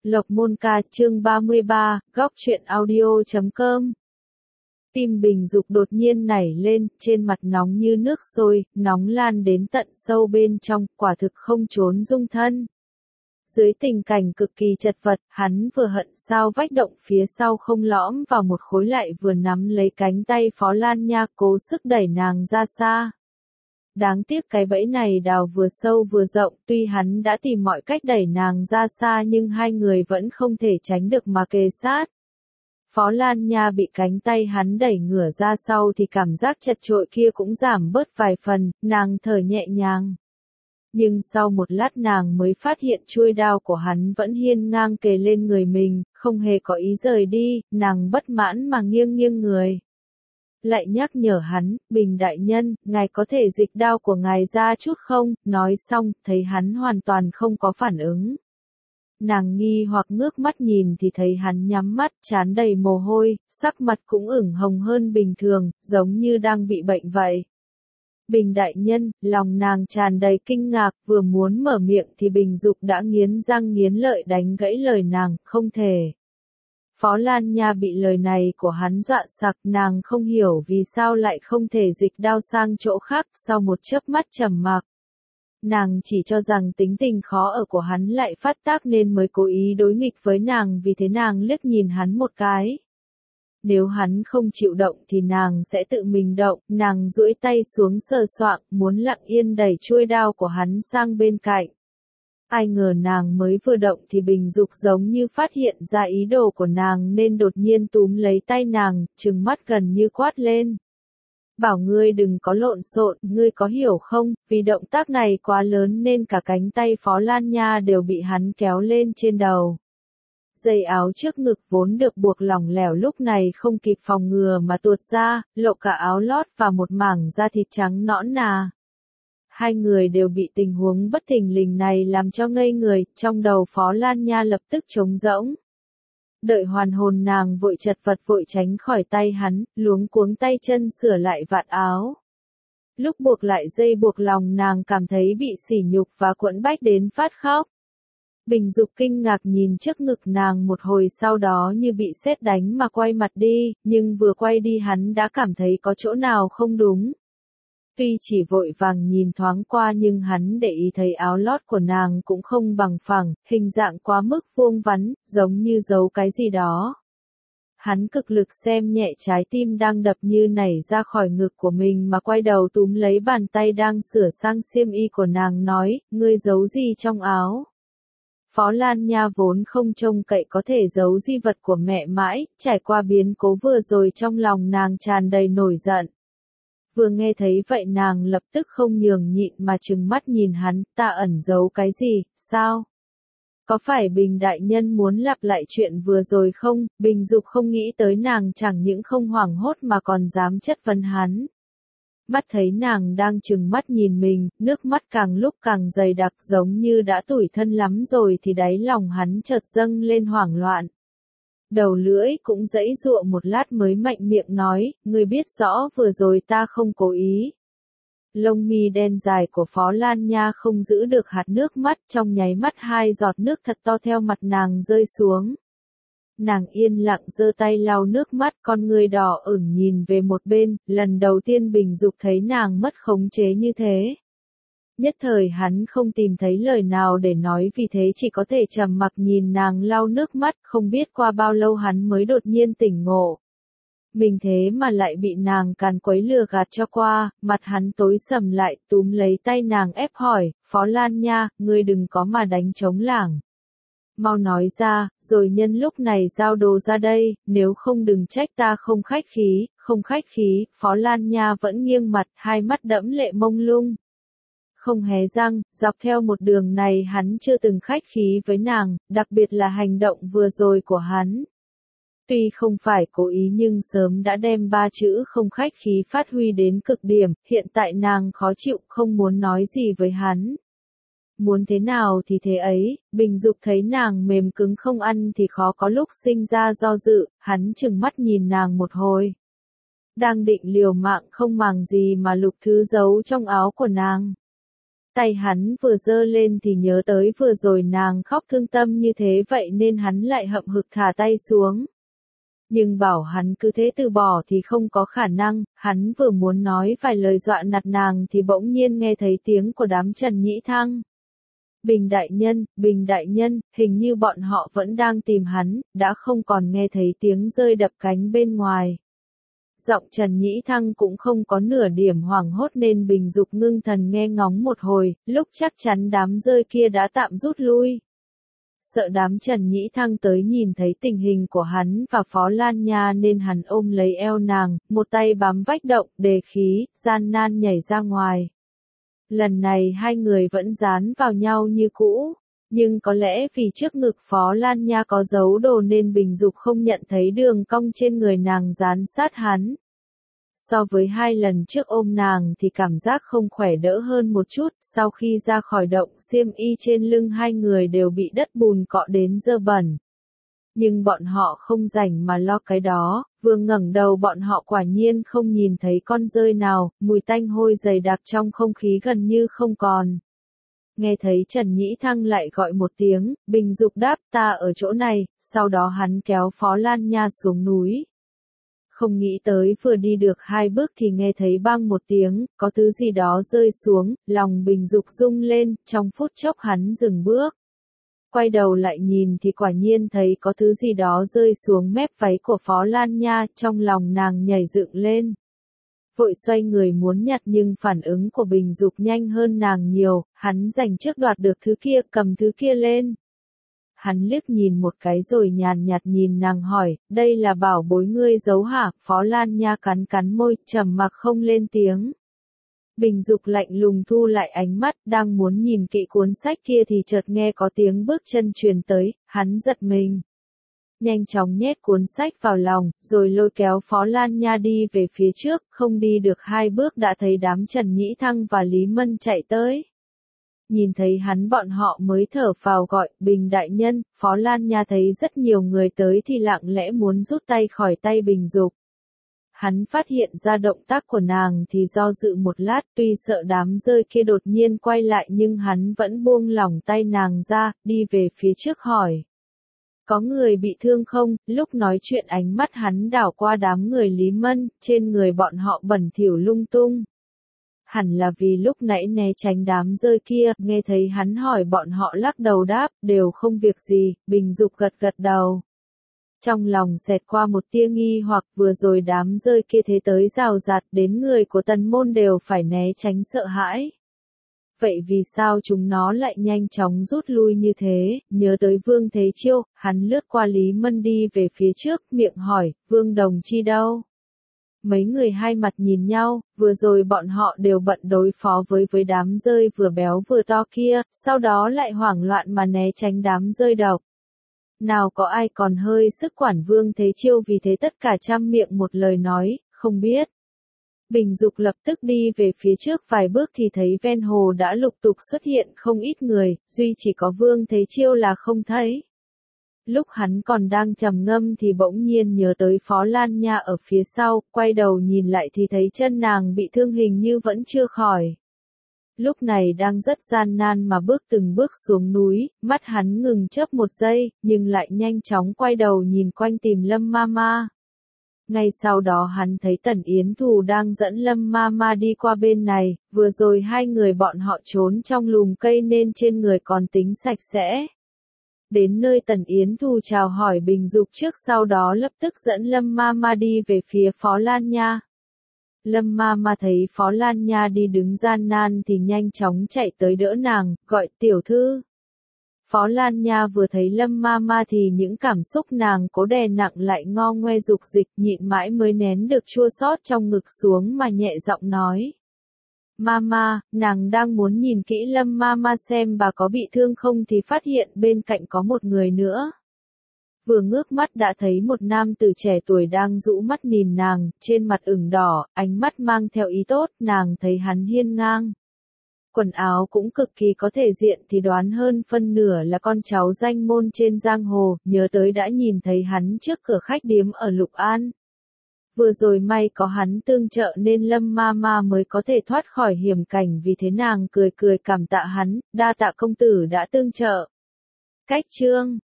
Lộc Môn Ca chương 33, góc truyện audio.com. Tim Bình Dục đột nhiên nảy lên, trên mặt nóng như nước sôi, nóng lan đến tận sâu bên trong, quả thực không trốn dung thân. Dưới tình cảnh cực kỳ chật vật, hắn vừa hận sao vách động phía sau không lõm vào một khối, lại vừa nắm lấy cánh tay Phó Lan Nha cố sức đẩy nàng ra xa. Đáng tiếc cái bẫy này đào vừa sâu vừa rộng, tuy hắn đã tìm mọi cách đẩy nàng ra xa nhưng hai người vẫn không thể tránh được mà kề sát. Phó Lan Nha bị cánh tay hắn đẩy ngửa ra sau thì cảm giác chật chội kia cũng giảm bớt vài phần, nàng thở nhẹ nhàng. Nhưng sau một lát nàng mới phát hiện chuôi đao của hắn vẫn hiên ngang kề lên người mình, không hề có ý rời đi, nàng bất mãn mà nghiêng nghiêng người. Lại nhắc nhở hắn, Bình đại nhân, ngài có thể dịch đao của ngài ra chút không, nói xong, thấy hắn hoàn toàn không có phản ứng. Nàng nghi hoặc ngước mắt nhìn thì thấy hắn nhắm mắt, trán đầy mồ hôi, sắc mặt cũng ửng hồng hơn bình thường, giống như đang bị bệnh vậy. Bình đại nhân, lòng nàng tràn đầy kinh ngạc, vừa muốn mở miệng thì Bình Dục đã nghiến răng nghiến lợi đánh gãy lời nàng, không thể. Phó Lan Nha bị lời này của hắn dọa sặc, nàng không hiểu vì sao lại không thể dịch đao sang chỗ khác, sau một chớp mắt trầm mặc. Nàng chỉ cho rằng tính tình khó ở của hắn lại phát tác nên mới cố ý đối nghịch với nàng, vì thế nàng liếc nhìn hắn một cái. Nếu hắn không chịu động thì nàng sẽ tự mình động, nàng duỗi tay xuống sờ soạng, muốn lặng yên đẩy chuôi đao của hắn sang bên cạnh. Ai ngờ nàng mới vừa động thì Bình Dục giống như phát hiện ra ý đồ của nàng nên đột nhiên túm lấy tay nàng, trừng mắt gần như quát lên. Bảo ngươi đừng có lộn xộn, ngươi có hiểu không, vì động tác này quá lớn nên cả cánh tay Phó Lan Nha đều bị hắn kéo lên trên đầu. Dây áo trước ngực vốn được buộc lỏng lẻo lúc này không kịp phòng ngừa mà tuột ra, lộ cả áo lót và một mảng da thịt trắng nõn nà. Hai người đều bị tình huống bất thình lình này làm cho ngây người, trong đầu Phó Lan Nha lập tức trống rỗng. Đợi hoàn hồn nàng vội chật vật vội tránh khỏi tay hắn, luống cuống tay chân sửa lại vạt áo. Lúc buộc lại dây buộc lòng nàng cảm thấy bị sỉ nhục và quẫn bách đến phát khóc. Bình Dục kinh ngạc nhìn trước ngực nàng một hồi, sau đó như bị sét đánh mà quay mặt đi, nhưng vừa quay đi hắn đã cảm thấy có chỗ nào không đúng. Tuy chỉ vội vàng nhìn thoáng qua nhưng hắn để ý thấy áo lót của nàng cũng không bằng phẳng, hình dạng quá mức vuông vắn, giống như giấu cái gì đó. Hắn cực lực xem nhẹ trái tim đang đập như nảy ra khỏi ngực của mình mà quay đầu túm lấy bàn tay đang sửa sang xiêm y của nàng nói, ngươi giấu gì trong áo? Phó Lan Nha vốn không trông cậy có thể giấu di vật của mẹ mãi, trải qua biến cố vừa rồi trong lòng nàng tràn đầy nổi giận. Vừa nghe thấy vậy nàng lập tức không nhường nhịn mà trừng mắt nhìn hắn, ta ẩn giấu cái gì, sao? Có phải Bình đại nhân muốn lặp lại chuyện vừa rồi không? Bình Dục không nghĩ tới nàng chẳng những không hoảng hốt mà còn dám chất vấn hắn. Mắt thấy nàng đang trừng mắt nhìn mình, nước mắt càng lúc càng dày đặc giống như đã tủi thân lắm rồi thì đáy lòng hắn chợt dâng lên hoảng loạn. Đầu lưỡi cũng giãy giụa một lát mới mạnh miệng nói, ngươi biết rõ vừa rồi ta không cố ý. Lông mi đen dài của Phó Lan Nha không giữ được hạt nước mắt, trong nháy mắt hai giọt nước thật to theo mặt nàng rơi xuống. Nàng yên lặng giơ tay lau nước mắt, con người đỏ ửng nhìn về một bên, lần đầu tiên Bình Dục thấy nàng mất khống chế như thế. Nhất thời hắn không tìm thấy lời nào để nói, vì thế chỉ có thể trầm mặc nhìn nàng lau nước mắt, không biết qua bao lâu hắn mới đột nhiên tỉnh ngộ. Mình thế mà lại bị nàng càn quấy lừa gạt cho qua, mặt hắn tối sầm lại, túm lấy tay nàng ép hỏi, Phó Lan Nha, ngươi đừng có mà đánh trống lảng. Mau nói ra, rồi nhân lúc này giao đồ ra đây, nếu không đừng trách ta không khách khí, không khách khí, Phó Lan Nha vẫn nghiêng mặt, hai mắt đẫm lệ mông lung. Không hé răng, dọc theo một đường này hắn chưa từng khách khí với nàng, đặc biệt là hành động vừa rồi của hắn. Tuy không phải cố ý nhưng sớm đã đem ba chữ không khách khí phát huy đến cực điểm, hiện tại nàng khó chịu không muốn nói gì với hắn. Muốn thế nào thì thế ấy, Bình Dục thấy nàng mềm cứng không ăn thì khó có lúc sinh ra do dự, hắn trừng mắt nhìn nàng một hồi. Đang định liều mạng không màng gì mà lục thứ giấu trong áo của nàng. Tay hắn vừa giơ lên thì nhớ tới vừa rồi nàng khóc thương tâm như thế vậy nên hắn lại hậm hực thả tay xuống. Nhưng bảo hắn cứ thế từ bỏ thì không có khả năng, hắn vừa muốn nói vài lời dọa nạt nàng thì bỗng nhiên nghe thấy tiếng của đám Trần Nhĩ Thăng. Bình đại nhân, hình như bọn họ vẫn đang tìm hắn, đã không còn nghe thấy tiếng rơi đập cánh bên ngoài. Giọng Trần Nhĩ Thăng cũng không có nửa điểm hoảng hốt nên Bình Dục ngưng thần nghe ngóng một hồi, lúc chắc chắn đám rơi kia đã tạm rút lui. Sợ đám Trần Nhĩ Thăng tới nhìn thấy tình hình của hắn và Phó Lan Nha nên hắn ôm lấy eo nàng, một tay bám vách động, đề khí, gian nan nhảy ra ngoài. Lần này hai người vẫn dán vào nhau như cũ, nhưng có lẽ vì trước ngực Phó Lan Nha có giấu đồ nên Bình Dục không nhận thấy đường cong trên người nàng dán sát hắn. So với hai lần trước ôm nàng thì cảm giác không khỏe đỡ hơn một chút, sau khi ra khỏi động xiêm y trên lưng hai người đều bị đất bùn cọ đến dơ bẩn. Nhưng bọn họ không rảnh mà lo cái đó, vừa ngẩng đầu bọn họ quả nhiên không nhìn thấy con dơi nào, mùi tanh hôi dày đặc trong không khí gần như không còn. Nghe thấy Trần Nhĩ Thăng lại gọi một tiếng, Bình Dục đáp ta ở chỗ này, sau đó hắn kéo Phó Lan Nha xuống núi. Không nghĩ tới vừa đi được 2 bước thì nghe thấy bang một tiếng, có thứ gì đó rơi xuống, lòng Bình Dục rung lên, trong phút chốc hắn dừng bước. Quay đầu lại nhìn thì quả nhiên thấy có thứ gì đó rơi xuống mép váy của Phó Lan Nha, trong lòng nàng nhảy dựng lên. Vội xoay người muốn nhặt nhưng phản ứng của Bình Dục nhanh hơn nàng nhiều, hắn giành trước đoạt được thứ kia, cầm thứ kia lên. Hắn liếc nhìn một cái rồi nhàn nhạt nhìn nàng hỏi, đây là bảo bối ngươi giấu hả? Phó Lan Nha cắn cắn môi, trầm mặc không lên tiếng. Bình Dục lạnh lùng thu lại ánh mắt, đang muốn nhìn kỹ cuốn sách kia thì chợt nghe có tiếng bước chân truyền tới, hắn giật mình. Nhanh chóng nhét cuốn sách vào lòng, rồi lôi kéo Phó Lan Nha đi về phía trước, không đi được 2 bước đã thấy đám Trần Nhĩ Thăng và Lý Mân chạy tới. Nhìn thấy hắn bọn họ mới thở phào gọi, Bình đại nhân, Phó Lan Nha thấy rất nhiều người tới thì lặng lẽ muốn rút tay khỏi tay Bình Dục. Hắn phát hiện ra động tác của nàng thì do dự một lát, tuy sợ đám rơi kia đột nhiên quay lại nhưng hắn vẫn buông lỏng tay nàng ra, đi về phía trước hỏi. Có người bị thương không? Lúc nói chuyện ánh mắt hắn đảo qua đám người Lý Mân, trên người bọn họ bẩn thỉu lung tung. Hẳn là vì lúc nãy né tránh đám rơi kia, nghe thấy hắn hỏi bọn họ lắc đầu đáp, đều không việc gì, Bình Dục gật gật đầu. Trong lòng xẹt qua một tia nghi hoặc vừa rồi đám rơi kia thế tới rào rạt đến người của Tần môn đều phải né tránh sợ hãi. Vậy vì sao chúng nó lại nhanh chóng rút lui như thế? Nhớ tới Vương Thế Chiêu, hắn lướt qua Lý Mân đi về phía trước, miệng hỏi, Vương Đồng Chi đâu? Mấy người hai mặt nhìn nhau, vừa rồi bọn họ đều bận đối phó với đám rơi vừa béo vừa to kia, sau đó lại hoảng loạn mà né tránh đám rơi độc. Nào có ai còn hơi sức quản Vương Thế Chiêu vì thế tất cả trăm miệng một lời nói, không biết. Bình Dục lập tức đi về phía trước vài bước thì thấy ven hồ đã lục tục xuất hiện không ít người, duy chỉ có Vương Thế Chiêu là không thấy. Lúc hắn còn đang trầm ngâm thì bỗng nhiên nhớ tới Phó Lan Nha ở phía sau, quay đầu nhìn lại thì thấy chân nàng bị thương hình như vẫn chưa khỏi. Lúc này đang rất gian nan mà bước từng bước xuống núi, mắt hắn ngừng chớp một giây, nhưng lại nhanh chóng quay đầu nhìn quanh tìm Lâm Mama. Ngay sau đó hắn thấy Tần Yến Thù đang dẫn Lâm Mama đi qua bên này, vừa rồi hai người bọn họ trốn trong lùm cây nên trên người còn tính sạch sẽ. Đến nơi Tần Yến Thù chào hỏi Bình Dục trước sau đó lập tức dẫn Lâm Mama đi về phía Phó Lan Nha. Lâm Mama thấy Phó Lan Nha đi đứng gian nan thì nhanh chóng chạy tới đỡ nàng, gọi tiểu thư. Phó Lan Nha vừa thấy Lâm Mama thì những cảm xúc nàng cố đè nặng lại ngo ngoe dục dịch nhịn mãi mới nén được chua xót trong ngực xuống mà nhẹ giọng nói. Mama, nàng đang muốn nhìn kỹ Lâm Mama xem bà có bị thương không thì phát hiện bên cạnh có một người nữa. Vừa ngước mắt đã thấy một nam tử trẻ tuổi đang rũ mắt nhìn nàng, trên mặt ửng đỏ, ánh mắt mang theo ý tốt, nàng thấy hắn hiên ngang. Quần áo cũng cực kỳ có thể diện thì đoán hơn phân nửa là con cháu danh môn trên giang hồ, nhớ tới đã nhìn thấy hắn trước cửa khách điếm ở Lục An. Vừa rồi may có hắn tương trợ nên Lâm Mama mới có thể thoát khỏi hiểm cảnh, vì thế nàng cười cười cảm tạ hắn, đa tạ công tử đã tương trợ. Cách chương